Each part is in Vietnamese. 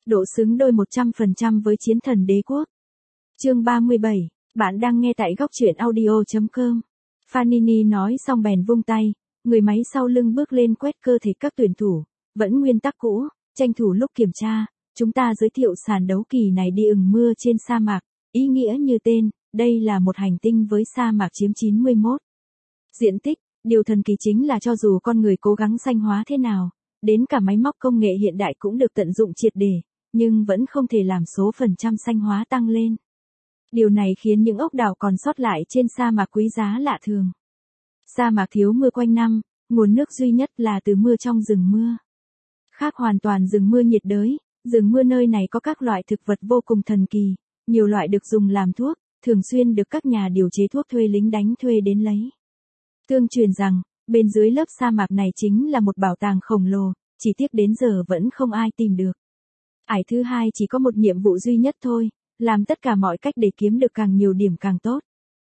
độ xứng đôi 100% với chiến thần đế quốc. Chương 37, bạn đang nghe tại góc truyện audio.com. Fanini nói xong bèn vung tay, người máy sau lưng bước lên quét cơ thể các tuyển thủ, vẫn nguyên tắc cũ, tranh thủ lúc kiểm tra, chúng ta giới thiệu sàn đấu kỳ này đi ừng mưa trên sa mạc, ý nghĩa như tên, đây là một hành tinh với sa mạc chiếm 91 diện tích, điều thần kỳ chính là cho dù con người cố gắng xanh hóa thế nào, đến cả máy móc công nghệ hiện đại cũng được tận dụng triệt để, nhưng vẫn không thể làm số phần trăm xanh hóa tăng lên. Điều này khiến những ốc đảo còn sót lại trên sa mạc quý giá lạ thường. Sa mạc thiếu mưa quanh năm, nguồn nước duy nhất là từ mưa trong rừng mưa. Khác hoàn toàn rừng mưa nhiệt đới, rừng mưa nơi này có các loại thực vật vô cùng thần kỳ, nhiều loại được dùng làm thuốc, thường xuyên được các nhà điều chế thuốc thuê lính đánh thuê đến lấy. Tương truyền rằng, bên dưới lớp sa mạc này chính là một bảo tàng khổng lồ, chỉ tiếc đến giờ vẫn không ai tìm được. Ải thứ hai chỉ có một nhiệm vụ duy nhất thôi, làm tất cả mọi cách để kiếm được càng nhiều điểm càng tốt.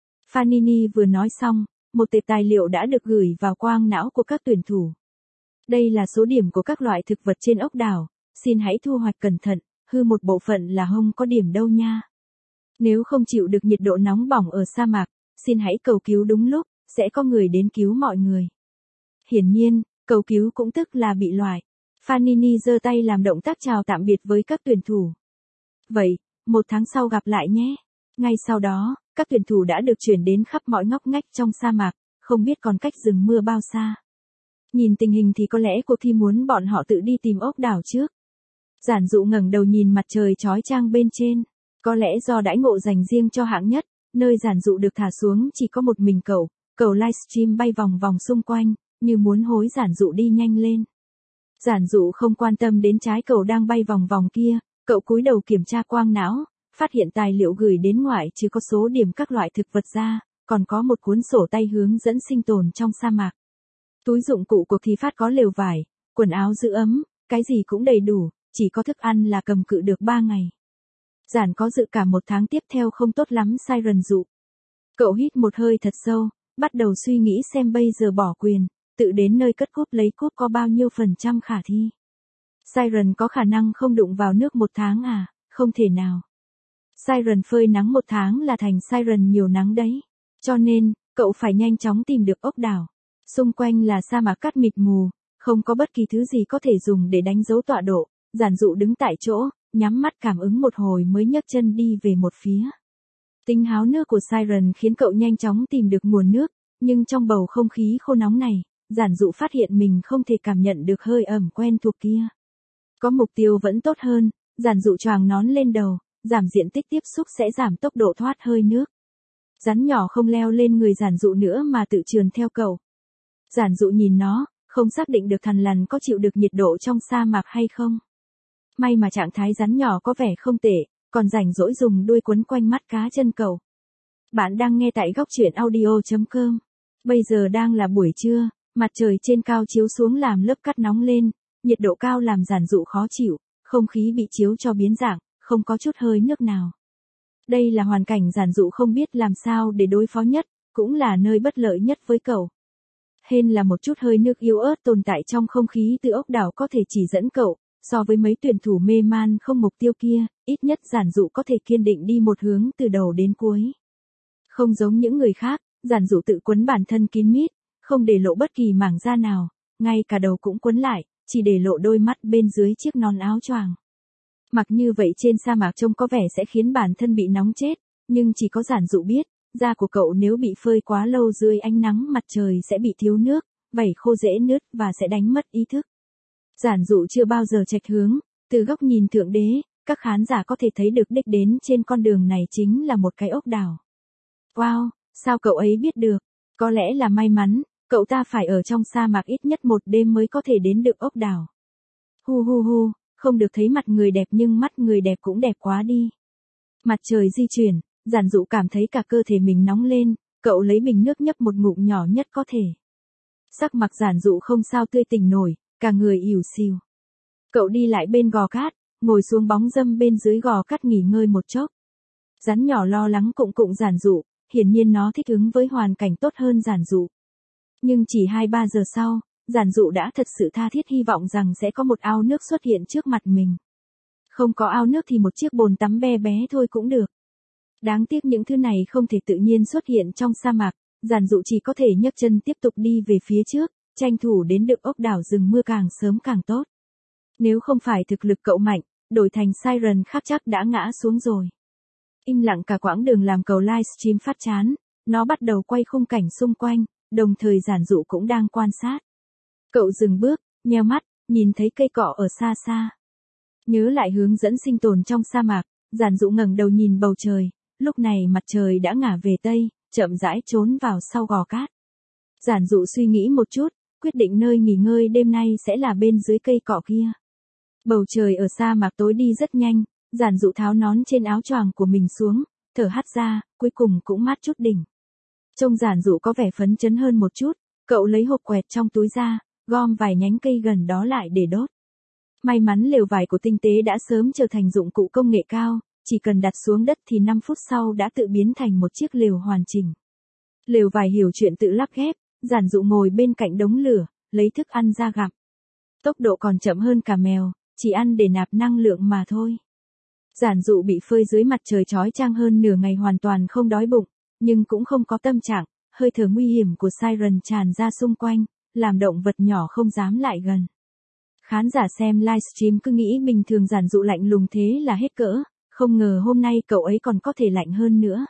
Fanini vừa nói xong, một tệp tài liệu đã được gửi vào quang não của các tuyển thủ. Đây là số điểm của các loại thực vật trên ốc đảo, xin hãy thu hoạch cẩn thận, hư một bộ phận là không có điểm đâu nha. Nếu không chịu được nhiệt độ nóng bỏng ở sa mạc, xin hãy cầu cứu đúng lúc, sẽ có người đến cứu mọi người. Hiển nhiên, cầu cứu cũng tức là bị loại. Fanini giơ tay làm động tác chào tạm biệt với các tuyển thủ. Vậy, 1 tháng sau gặp lại nhé. Ngay sau đó, các tuyển thủ đã được chuyển đến khắp mọi ngóc ngách trong sa mạc, không biết còn cách rừng mưa bao xa. Nhìn tình hình thì có lẽ cuộc thi muốn bọn họ tự đi tìm ốc đảo trước. Giản Dụ ngẩng đầu nhìn mặt trời chói chang bên trên. Có lẽ do đãi ngộ dành riêng cho hạng nhất, nơi Giản Dụ được thả xuống chỉ có một mình cậu livestream bay vòng vòng xung quanh, như muốn hối Giản Dụ đi nhanh lên. Giản Dụ không quan tâm đến trái cầu đang bay vòng vòng kia, cậu cúi đầu kiểm tra quang não, phát hiện tài liệu gửi đến ngoại trừ có số điểm các loại thực vật ra, còn có một cuốn sổ tay hướng dẫn sinh tồn trong sa mạc. Túi dụng cụ cuộc thi phát có lều vải, quần áo giữ ấm, cái gì cũng đầy đủ, chỉ có thức ăn là cầm cự được 3 ngày. Giản có dự cảm 1 tháng tiếp theo không tốt lắm. Siren Dụ. Cậu hít một hơi thật sâu, bắt đầu suy nghĩ xem bây giờ bỏ quyền, tự đến nơi cất cúp lấy cúp có bao nhiêu phần trăm khả thi. Siren có khả năng không đụng vào nước 1 tháng à? Không thể nào. Siren phơi nắng 1 tháng là thành Siren nhiều nắng đấy. Cho nên, cậu phải nhanh chóng tìm được ốc đảo. Xung quanh là sa mạc cát mịt mù, không có bất kỳ thứ gì có thể dùng để đánh dấu tọa độ. Giản Dụ đứng tại chỗ, nhắm mắt cảm ứng một hồi mới nhấc chân đi về một phía. Tính háo nước của Siren khiến cậu nhanh chóng tìm được nguồn nước, nhưng trong bầu không khí khô nóng này, Giản Dụ phát hiện mình không thể cảm nhận được hơi ẩm quen thuộc kia. Có mục tiêu vẫn tốt hơn, Giản Dụ choàng nón lên đầu, giảm diện tích tiếp xúc sẽ giảm tốc độ thoát hơi nước. Rắn nhỏ không leo lên người Giản Dụ nữa mà tự trườn theo cậu. Giản Dụ nhìn nó, không xác định được thằn lằn có chịu được nhiệt độ trong sa mạc hay không. May mà trạng thái rắn nhỏ có vẻ không tệ, còn rảnh rỗi dùng đuôi quấn quanh mắt cá chân cậu. Bạn đang nghe tại góc truyện audio.com. Bây giờ đang là buổi trưa, mặt trời trên cao chiếu xuống làm lớp cát nóng lên, nhiệt độ cao làm Giản Dụ khó chịu, không khí bị chiếu cho biến dạng, không có chút hơi nước nào. Đây là hoàn cảnh Giản Dụ không biết làm sao để đối phó nhất, cũng là nơi bất lợi nhất với cậu. Hên là một chút hơi nước yếu ớt tồn tại trong không khí từ ốc đảo có thể chỉ dẫn cậu, so với mấy tuyển thủ mê man không mục tiêu kia, ít nhất Giản Dụ có thể kiên định đi một hướng từ đầu đến cuối. Không giống những người khác, Giản Dụ tự quấn bản thân kín mít, không để lộ bất kỳ mảng da nào, ngay cả đầu cũng quấn lại, chỉ để lộ đôi mắt bên dưới chiếc nón áo choàng. Mặc như vậy trên sa mạc trông có vẻ sẽ khiến bản thân bị nóng chết, nhưng chỉ có Giản Dụ biết, da của cậu nếu bị phơi quá lâu dưới ánh nắng mặt trời sẽ bị thiếu nước, vảy khô dễ nứt và sẽ đánh mất ý thức. Giản Dụ chưa bao giờ chệch hướng, từ góc nhìn thượng đế, các khán giả có thể thấy được đích đến trên con đường này chính là một cái ốc đảo. Wow, sao cậu ấy biết được? Có lẽ là may mắn, cậu ta phải ở trong sa mạc ít nhất 1 đêm mới có thể đến được ốc đảo. Hu hu hu, không được thấy mặt người đẹp nhưng mắt người đẹp cũng đẹp quá đi. Mặt trời di chuyển, Giản Dụ cảm thấy cả cơ thể mình nóng lên, cậu lấy bình nước nhấp một ngụm nhỏ nhất có thể. Sắc mặt Giản Dụ không sao tươi tỉnh nổi, cả người ỉu xìu. Cậu đi lại bên gò cát, ngồi xuống bóng râm bên dưới gò cát nghỉ ngơi một chốc. Rắn nhỏ lo lắng cụng cụng Giản Dụ, hiển nhiên nó thích ứng với hoàn cảnh tốt hơn Giản Dụ. Nhưng chỉ 2-3 giờ sau, Giản Dụ đã thật sự tha thiết hy vọng rằng sẽ có một ao nước xuất hiện trước mặt mình. Không có ao nước thì một chiếc bồn tắm bé bé thôi cũng được. Đáng tiếc những thứ này không thể tự nhiên xuất hiện trong sa mạc, giản dụ chỉ có thể nhấc chân tiếp tục đi về phía trước, tranh thủ đến được ốc đảo rừng mưa càng sớm càng tốt. Nếu không phải thực lực cậu mạnh, đổi thành Siren khác chắc đã ngã xuống rồi. Im lặng cả quãng đường làm cầu livestream phát chán, nó bắt đầu quay khung cảnh xung quanh, đồng thời giản dụ cũng đang quan sát. Cậu dừng bước, nheo mắt, nhìn thấy cây cọ ở xa xa. Nhớ lại hướng dẫn sinh tồn trong sa mạc, giản dụ ngẩng đầu nhìn bầu trời, lúc này mặt trời đã ngả về tây, chậm rãi trốn vào sau gò cát. Giản dụ suy nghĩ một chút, quyết định nơi nghỉ ngơi đêm nay sẽ là bên dưới cây cọ kia. Bầu trời ở sa mạc tối đi rất nhanh, giản dụ tháo nón trên áo choàng của mình xuống, thở hắt ra, cuối cùng cũng mát chút đỉnh. Trông giản dụ có vẻ phấn chấn hơn một chút, cậu lấy hộp quẹt trong túi ra, gom vài nhánh cây gần đó lại để đốt. May mắn lều vải của tinh tế đã sớm trở thành dụng cụ công nghệ cao, chỉ cần đặt xuống đất thì 5 phút sau đã tự biến thành một chiếc lều hoàn chỉnh. Lều vải hiểu chuyện tự lắp ghép, giản dụ ngồi bên cạnh đống lửa, lấy thức ăn ra gặm. Tốc độ còn chậm hơn cả mèo, chỉ ăn để nạp năng lượng mà thôi. Giản dụ bị phơi dưới mặt trời chói chang hơn nửa ngày hoàn toàn không đói bụng, nhưng cũng không có tâm trạng, hơi thở nguy hiểm của Siren tràn ra xung quanh, làm động vật nhỏ không dám lại gần. Khán giả xem livestream cứ nghĩ bình thường giản dụ lạnh lùng thế là hết cỡ, không ngờ hôm nay cậu ấy còn có thể lạnh hơn nữa.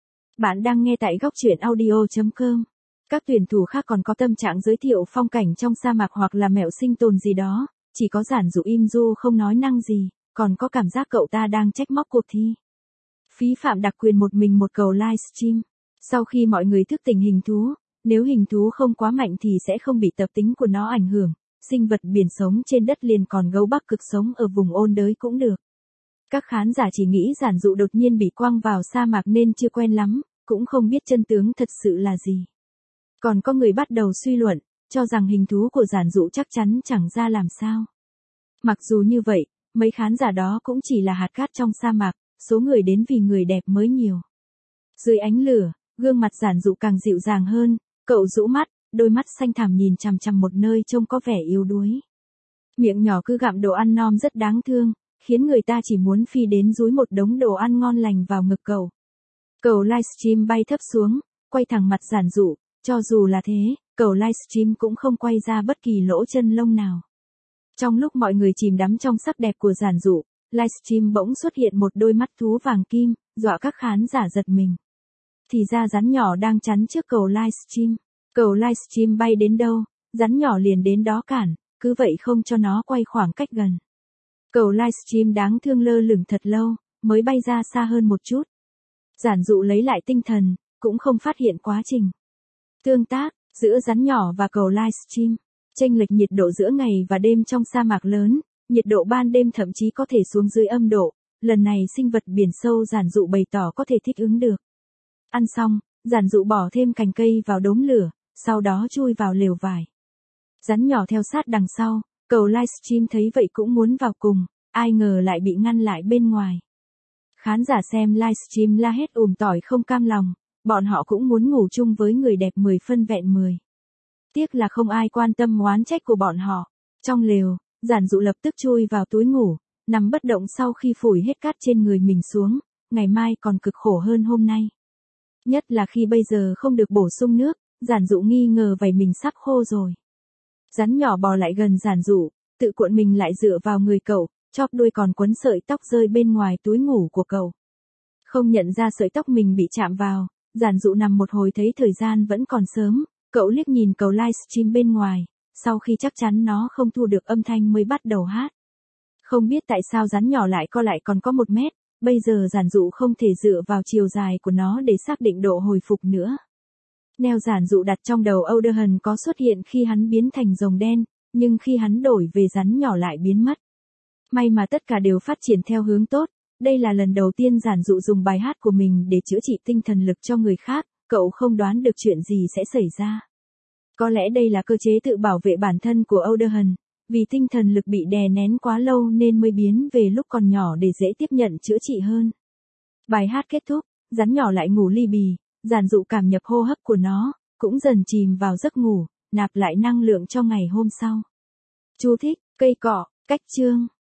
Bạn đang nghe tại góc truyện audio.com. Các tuyển thủ khác còn có tâm trạng giới thiệu phong cảnh trong sa mạc hoặc là mẹo sinh tồn gì đó, chỉ có giản dụ im du không nói năng gì, còn có cảm giác cậu ta đang trách móc cuộc thi. Phí phạm đặc quyền một mình một cầu livestream. Sau khi mọi người thức tỉnh hình thú, nếu hình thú không quá mạnh thì sẽ không bị tập tính của nó ảnh hưởng, sinh vật biển sống trên đất liền còn gấu Bắc Cực sống ở vùng ôn đới cũng được. Các khán giả chỉ nghĩ giản dụ đột nhiên bị quăng vào sa mạc nên chưa quen lắm, cũng không biết chân tướng thật sự là gì. Còn có người bắt đầu suy luận, cho rằng hình thú của giản dụ chắc chắn chẳng ra làm sao. Mặc dù như vậy, mấy khán giả đó cũng chỉ là hạt cát trong sa mạc, số người đến vì người đẹp mới nhiều. Dưới ánh lửa, gương mặt giản dụ càng dịu dàng hơn, cậu rũ mắt, đôi mắt xanh thẳm nhìn chằm chằm một nơi trông có vẻ yếu đuối. Miệng nhỏ cứ gặm đồ ăn non rất đáng thương, khiến người ta chỉ muốn phi đến dúi một đống đồ ăn ngon lành vào ngực cậu. Cầu livestream bay thấp xuống, quay thẳng mặt giản dụ, cho dù là thế, cầu livestream cũng không quay ra bất kỳ lỗ chân lông nào. Trong lúc mọi người chìm đắm trong sắc đẹp của giản dụ, livestream bỗng xuất hiện một đôi mắt thú vàng kim, dọa các khán giả giật mình. Thì ra rắn nhỏ đang chắn trước cầu livestream. Cầu livestream bay đến đâu, rắn nhỏ liền đến đó cản, cứ vậy không cho nó quay khoảng cách gần. Cầu livestream đáng thương lơ lửng thật lâu, mới bay ra xa hơn một chút. Giản dụ lấy lại tinh thần, cũng không phát hiện quá trình tương tác giữa rắn nhỏ và cầu livestream. Chênh lệch nhiệt độ giữa ngày và đêm trong sa mạc lớn, nhiệt độ ban đêm thậm chí có thể xuống dưới âm độ, lần này sinh vật biển sâu giản dụ bày tỏ có thể thích ứng được. Ăn xong, giản dụ bỏ thêm cành cây vào đống lửa, sau đó chui vào lều vải. Rắn nhỏ theo sát đằng sau, cầu livestream thấy vậy cũng muốn vào cùng, ai ngờ lại bị ngăn lại bên ngoài. Khán giả xem livestream la hét tỏi không cam lòng, bọn họ cũng muốn ngủ chung với người đẹp 10 phân vẹn 10. Tiếc là không ai quan tâm oán trách của bọn họ. Trong lều, giản dụ lập tức chui vào túi ngủ, nằm bất động sau khi phủi hết cát trên người mình xuống, ngày mai còn cực khổ hơn hôm nay. Nhất là khi bây giờ không được bổ sung nước, giản dụ nghi ngờ vảy mình sắp khô rồi. Rắn nhỏ bò lại gần giản dụ, tự cuộn mình lại dựa vào người cậu, chóp đuôi còn quấn sợi tóc rơi bên ngoài túi ngủ của cậu. Không nhận ra sợi tóc mình bị chạm vào, giản dụ nằm một hồi thấy thời gian vẫn còn sớm, cậu liếc nhìn cầu livestream bên ngoài, sau khi chắc chắn nó không thu được âm thanh mới bắt đầu hát. Không biết tại sao rắn nhỏ lại còn có 1 mét, bây giờ giản dụ không thể dựa vào chiều dài của nó để xác định độ hồi phục nữa. Neo giản dụ đặt trong đầu Auderhan có xuất hiện khi hắn biến thành rồng đen, nhưng khi hắn đổi về rắn nhỏ lại biến mất. May mà tất cả đều phát triển theo hướng tốt, đây là lần đầu tiên giản dụ dùng bài hát của mình để chữa trị tinh thần lực cho người khác, cậu không đoán được chuyện gì sẽ xảy ra. Có lẽ đây là cơ chế tự bảo vệ bản thân của Auderhan, vì tinh thần lực bị đè nén quá lâu nên mới biến về lúc còn nhỏ để dễ tiếp nhận chữa trị hơn. Bài hát kết thúc, rắn nhỏ lại ngủ li bì, giản dụ cảm nhập hô hấp của nó, cũng dần chìm vào giấc ngủ, nạp lại năng lượng cho ngày hôm sau. Chú thích, cây cọ, cách chương.